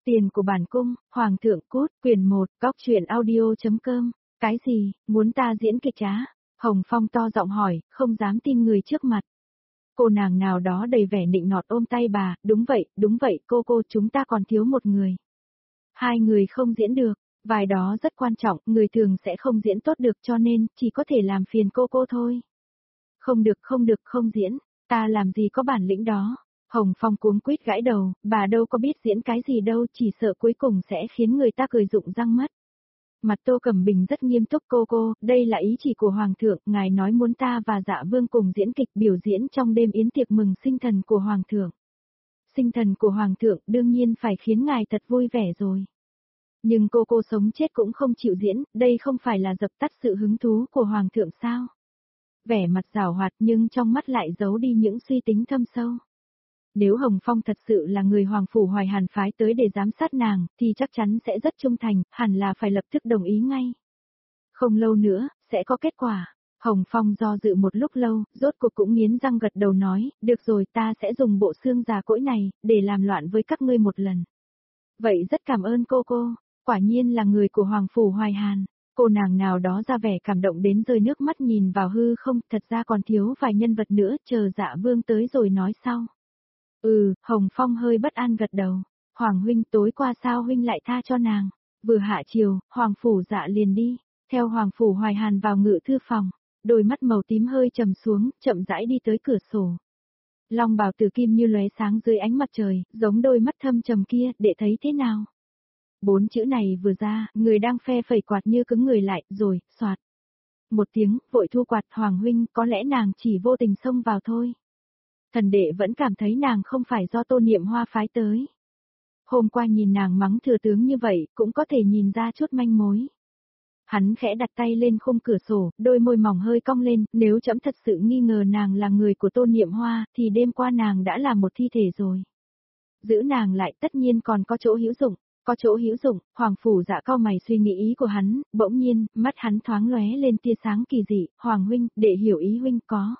Tiền của bản cung, Hoàng thượng cút, quyển 1, góc truyện audio.com. Cái gì, muốn ta diễn kịch trá? Hồng Phong to giọng hỏi, không dám tin người trước mặt. Cô nàng nào đó đầy vẻ nịnh nọt ôm tay bà, đúng vậy, cô chúng ta còn thiếu một người. Hai người không diễn được, vai đó rất quan trọng, người thường sẽ không diễn tốt được cho nên, chỉ có thể làm phiền cô thôi. Không được, không diễn, ta làm gì có bản lĩnh đó. Hồng Phong cuống quýt gãi đầu, bà đâu có biết diễn cái gì đâu, chỉ sợ cuối cùng sẽ khiến người ta cười rụng răng mất. Mặt Tô Cẩm Bình rất nghiêm túc, cô, đây là ý chỉ của Hoàng thượng, ngài nói muốn ta và Dạ Vương cùng diễn kịch biểu diễn trong đêm yến tiệc mừng sinh thần của Hoàng thượng. Sinh thần của Hoàng thượng đương nhiên phải khiến ngài thật vui vẻ rồi. Nhưng cô sống chết cũng không chịu diễn, đây không phải là dập tắt sự hứng thú của Hoàng thượng sao? Vẻ mặt giảo hoạt nhưng trong mắt lại giấu đi những suy tính thâm sâu. Nếu Hồng Phong thật sự là người Hoàng Phủ Hoài Hàn phái tới để giám sát nàng, thì chắc chắn sẽ rất trung thành, hẳn là phải lập tức đồng ý ngay. Không lâu nữa, sẽ có kết quả. Hồng Phong do dự một lúc lâu, rốt cuộc cũng nghiến răng gật đầu nói, được rồi, ta sẽ dùng bộ xương già cỗi này, để làm loạn với các ngươi một lần. Vậy rất cảm ơn cô, quả nhiên là người của Hoàng Phủ Hoài Hàn. Cô nàng nào đó ra vẻ cảm động đến rơi nước mắt nhìn vào hư không, thật ra còn thiếu vài nhân vật nữa, chờ Dạ Vương tới rồi nói sau. Hồng Phong hơi bất an gật đầu. Hoàng huynh, tối qua sao huynh lại tha cho nàng? Vừa hạ chiều, Hoàng Phủ Dạ liền đi, theo Hoàng Phủ Hoài Hàn vào ngự thư phòng, đôi mắt màu tím hơi trầm xuống, chậm rãi đi tới cửa sổ. Long bào tử kim như lóe sáng dưới ánh mặt trời, giống đôi mắt thâm trầm kia, để thấy thế nào? 4 chữ này vừa ra, người đang phe phẩy quạt như cứng người lại, rồi, soạt. Một tiếng, vội thu quạt, Hoàng huynh, có lẽ nàng chỉ vô tình xông vào thôi. Thần đệ vẫn cảm thấy nàng không phải do Tô Niệm Hoa phái tới. Hôm qua nhìn nàng mắng thừa tướng như vậy, cũng có thể nhìn ra chút manh mối. Hắn khẽ đặt tay lên khung cửa sổ, đôi môi mỏng hơi cong lên, nếu trẫm thật sự nghi ngờ nàng là người của Tô Niệm Hoa, thì đêm qua nàng đã là một thi thể rồi. Giữ nàng lại tất nhiên còn có chỗ hữu dụng. Có chỗ hữu dụng, Hoàng Phủ Dạ cau mày suy nghĩ ý của hắn, bỗng nhiên, mắt hắn thoáng lóe lên tia sáng kỳ dị, Hoàng huynh, để hiểu ý huynh có.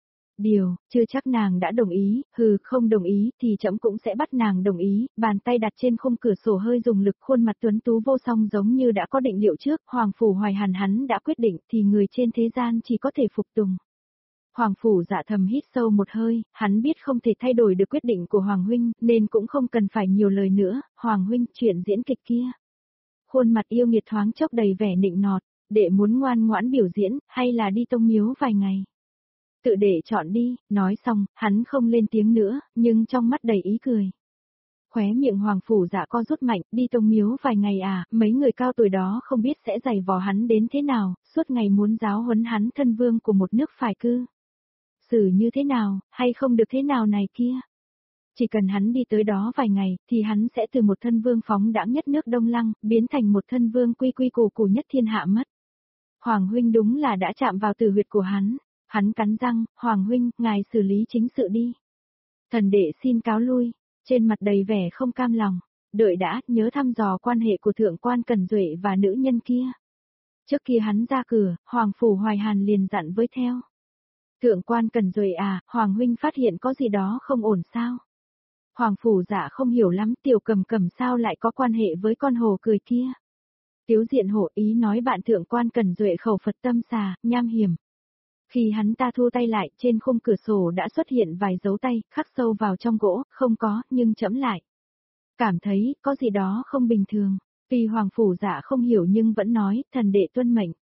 Điều, chưa chắc nàng đã đồng ý, không đồng ý thì trẫm cũng sẽ bắt nàng đồng ý, bàn tay đặt trên khung cửa sổ hơi dùng lực, khuôn mặt tuấn tú vô song giống như đã có định liệu trước, Hoàng Phủ Hoài Hàn hắn đã quyết định thì người trên thế gian chỉ có thể phục tùng. Hoàng Phủ Dạ thầm hít sâu một hơi, hắn biết không thể thay đổi được quyết định của Hoàng huynh, nên cũng không cần phải nhiều lời nữa, Hoàng huynh, chuyện diễn kịch kia. Khuôn mặt yêu nghiệt thoáng chốc đầy vẻ nịnh nọt, đệ muốn ngoan ngoãn biểu diễn, hay là đi tông miếu vài ngày? Tự để chọn đi, nói xong, hắn không lên tiếng nữa, nhưng trong mắt đầy ý cười. Khóe miệng Hoàng Phủ Dạ co rút mạnh, đi tông miếu vài ngày à, mấy người cao tuổi đó không biết sẽ giày vò hắn đến thế nào, suốt ngày muốn giáo huấn hắn thân vương của một nước phải cư. Xử như thế nào, hay không được thế nào này kia. Chỉ cần hắn đi tới đó vài ngày, thì hắn sẽ từ một thân vương phóng đãng nhất nước Đông Lăng, biến thành một thân vương quy củ nhất thiên hạ mất. Hoàng huynh đúng là đã chạm vào tử huyệt của hắn. Hắn cắn răng, Hoàng huynh, ngài xử lý chính sự đi. Thần đệ xin cáo lui, trên mặt đầy vẻ không cam lòng, đợi đã, nhớ thăm dò quan hệ của thượng quan Cẩn Duệ và nữ nhân kia. Trước kia hắn ra cửa, Hoàng Phủ Hoài Hàn liền dặn với theo. Thượng quan Cẩn Duệ à, Hoàng huynh phát hiện có gì đó không ổn sao? Hoàng Phủ Dạ không hiểu lắm, Tiểu Cầm sao lại có quan hệ với con hồ cười kia. Tiếu Diện Hổ ý nói bạn thượng quan Cẩn Duệ khẩu Phật tâm xà, nham hiểm. Khi hắn ta thu tay lại, trên khung cửa sổ đã xuất hiện vài dấu tay, khắc sâu vào trong gỗ, không có, nhưng trẫm lại. Cảm thấy, có gì đó không bình thường. Tuy Hoàng Phủ Dạ không hiểu nhưng vẫn nói, thần đệ tuân mệnh.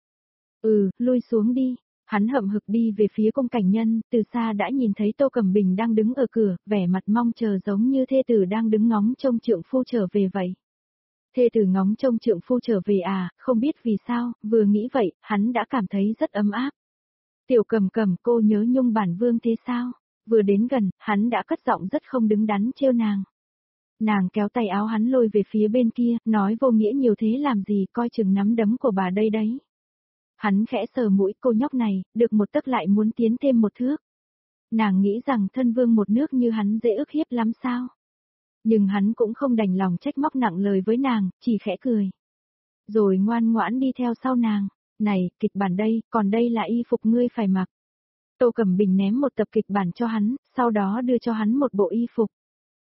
Lui xuống đi. Hắn hậm hực đi về phía cung cảnh nhân, từ xa đã nhìn thấy Tô Cẩm Bình đang đứng ở cửa, vẻ mặt mong chờ giống như thê tử đang đứng ngóng trông trượng phu trở về vậy. Thê tử ngóng trông trượng phu trở về à, không biết vì sao, vừa nghĩ vậy, hắn đã cảm thấy rất ấm áp. Tiểu Cầm, cô nhớ Nhung bản vương thế sao? Vừa đến gần, hắn đã cất giọng rất không đứng đắn trêu nàng. Nàng kéo tay áo hắn lôi về phía bên kia, nói vô nghĩa nhiều thế làm gì, coi chừng nắm đấm của bà đây đấy. Hắn khẽ sờ mũi, cô nhóc này, được một tấc lại muốn tiến thêm một thước. Nàng nghĩ rằng thân vương một nước như hắn dễ ức hiếp lắm sao? Nhưng hắn cũng không đành lòng trách móc nặng lời với nàng, chỉ khẽ cười. Rồi ngoan ngoãn đi theo sau nàng. Này, kịch bản đây, còn đây là y phục ngươi phải mặc. Tô Cẩm Bình ném một tập kịch bản cho hắn, sau đó đưa cho hắn một bộ y phục.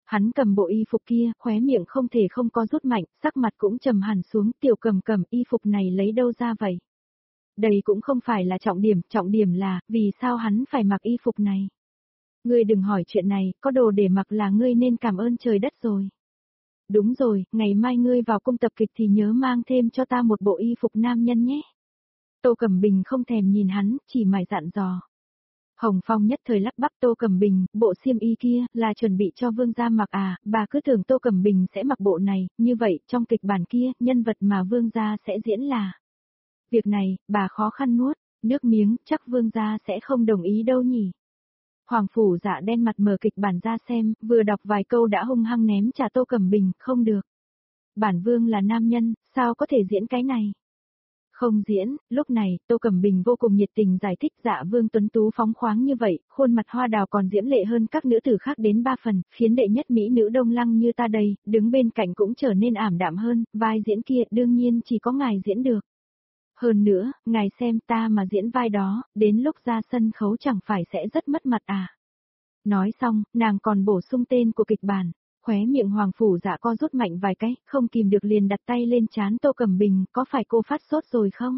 Hắn cầm bộ y phục kia, khóe miệng không thể không có rút mạnh, sắc mặt cũng trầm hẳn xuống, Tiểu Cầm Cầm, y phục này lấy đâu ra vậy? Đây cũng không phải là trọng điểm là, vì sao hắn phải mặc y phục này? Ngươi đừng hỏi chuyện này, có đồ để mặc là ngươi nên cảm ơn trời đất rồi. Đúng rồi, ngày mai ngươi vào cung tập kịch thì nhớ mang thêm cho ta một bộ y phục nam nhân nhé. Tô Cẩm Bình không thèm nhìn hắn, chỉ mải dặn dò. Hồng Phong nhất thời lắp bắp Tô Cẩm Bình, bộ xiêm y kia, là chuẩn bị cho vương gia mặc à, bà cứ tưởng Tô Cẩm Bình sẽ mặc bộ này, như vậy, trong kịch bản kia, nhân vật mà vương gia sẽ diễn là. Việc này, bà khó khăn nuốt, nước miếng, chắc vương gia sẽ không đồng ý đâu nhỉ. Hoàng phủ Dạ đen mặt mở kịch bản ra xem, vừa đọc vài câu đã hung hăng ném trả Tô Cẩm Bình, không được. Bản vương là nam nhân, sao có thể diễn cái này? Không diễn, lúc này, Tô Cẩm Bình vô cùng nhiệt tình giải thích Dạ vương tuấn tú phóng khoáng như vậy, khuôn mặt hoa đào còn diễm lệ hơn các nữ tử khác đến 3 phần, khiến đệ nhất mỹ nữ Đông Lăng như ta đây, đứng bên cạnh cũng trở nên ảm đạm hơn, vai diễn kia đương nhiên chỉ có ngài diễn được. Hơn nữa, ngài xem ta mà diễn vai đó, đến lúc ra sân khấu chẳng phải sẽ rất mất mặt à. Nói xong, nàng còn bổ sung tên của kịch bản, khóe miệng Hoàng phủ Dạ co rút mạnh vài cái, không kìm được liền đặt tay lên trán Tô Cẩm Bình, có phải cô phát sốt rồi không?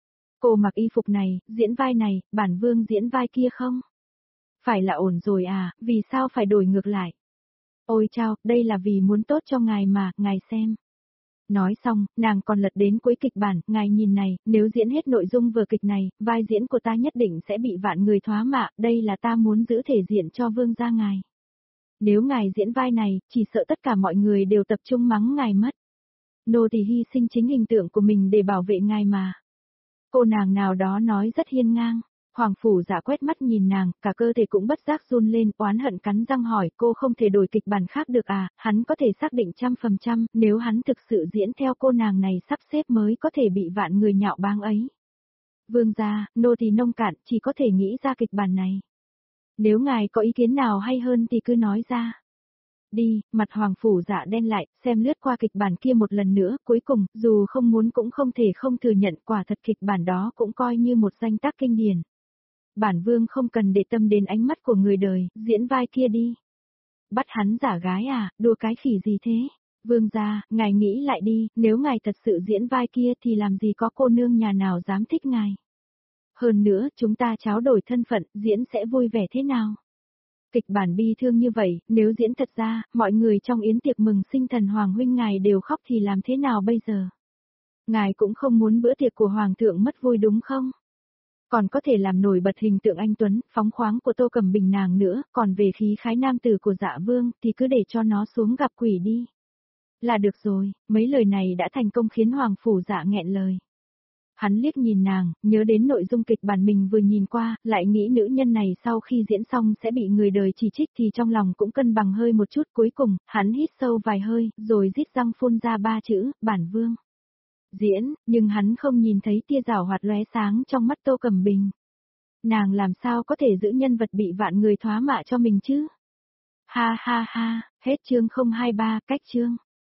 Cô mặc y phục này, diễn vai này, bản vương diễn vai kia không? Phải là ổn rồi à, vì sao phải đổi ngược lại? Ôi chao, đây là vì muốn tốt cho ngài mà, ngài xem. Nói xong, nàng còn lật đến cuối kịch bản, ngài nhìn này, nếu diễn hết nội dung vở kịch này, vai diễn của ta nhất định sẽ bị vạn người thoá mạ, đây là ta muốn giữ thể diện cho vương gia ngài. Nếu ngài diễn vai này, chỉ sợ tất cả mọi người đều tập trung mắng ngài mất. Nô tỳ hy sinh chính hình tượng của mình để bảo vệ ngài mà. Cô nàng nào đó nói rất hiên ngang. Hoàng phủ Dạ quét mắt nhìn nàng, cả cơ thể cũng bất giác run lên, oán hận cắn răng hỏi cô không thể đổi kịch bản khác được à, hắn có thể xác định 100%, nếu hắn thực sự diễn theo cô nàng này sắp xếp mới có thể bị vạn người nhạo báng ấy. Vương gia, nô tỳ nông cạn, chỉ có thể nghĩ ra kịch bản này. Nếu ngài có ý kiến nào hay hơn thì cứ nói ra. Đi, mặt Hoàng phủ Dạ đen lại, xem lướt qua kịch bản kia một lần nữa, cuối cùng, dù không muốn cũng không thể không thừa nhận quả thật kịch bản đó cũng coi như một danh tác kinh điển. Bản vương không cần để tâm đến ánh mắt của người đời, diễn vai kia đi. Bắt hắn giả gái à, đùa cái khỉ gì thế? Vương gia, ngài nghĩ lại đi, nếu ngài thật sự diễn vai kia thì làm gì có cô nương nhà nào dám thích ngài. Hơn nữa, chúng ta tráo đổi thân phận, diễn sẽ vui vẻ thế nào? Kịch bản bi thương như vậy, nếu diễn thật ra, mọi người trong yến tiệc mừng sinh thần Hoàng huynh ngài đều khóc thì làm thế nào bây giờ? Ngài cũng không muốn bữa tiệc của Hoàng thượng mất vui đúng không? Còn có thể làm nổi bật hình tượng anh Tuấn, phóng khoáng của Tô Cẩm Bình nàng nữa, còn về khí khái nam tử của Dạ Vương thì cứ để cho nó xuống gặp quỷ đi. Là được rồi, mấy lời này đã thành công khiến Hoàng phủ Dạ nghẹn lời. Hắn liếc nhìn nàng, nhớ đến nội dung kịch bản mình vừa nhìn qua, lại nghĩ nữ nhân này sau khi diễn xong sẽ bị người đời chỉ trích thì trong lòng cũng cân bằng hơi một chút, cuối cùng, hắn hít sâu vài hơi, rồi rít răng phun ra 3 chữ, bản vương. Diễn, nhưng hắn không nhìn thấy tia giảo hoạt lóe sáng trong mắt Tô Cẩm Bình. Nàng làm sao có thể giữ nhân vật bị vạn người thoá mạ cho mình chứ? Ha ha ha, hết chương 023, cách chương.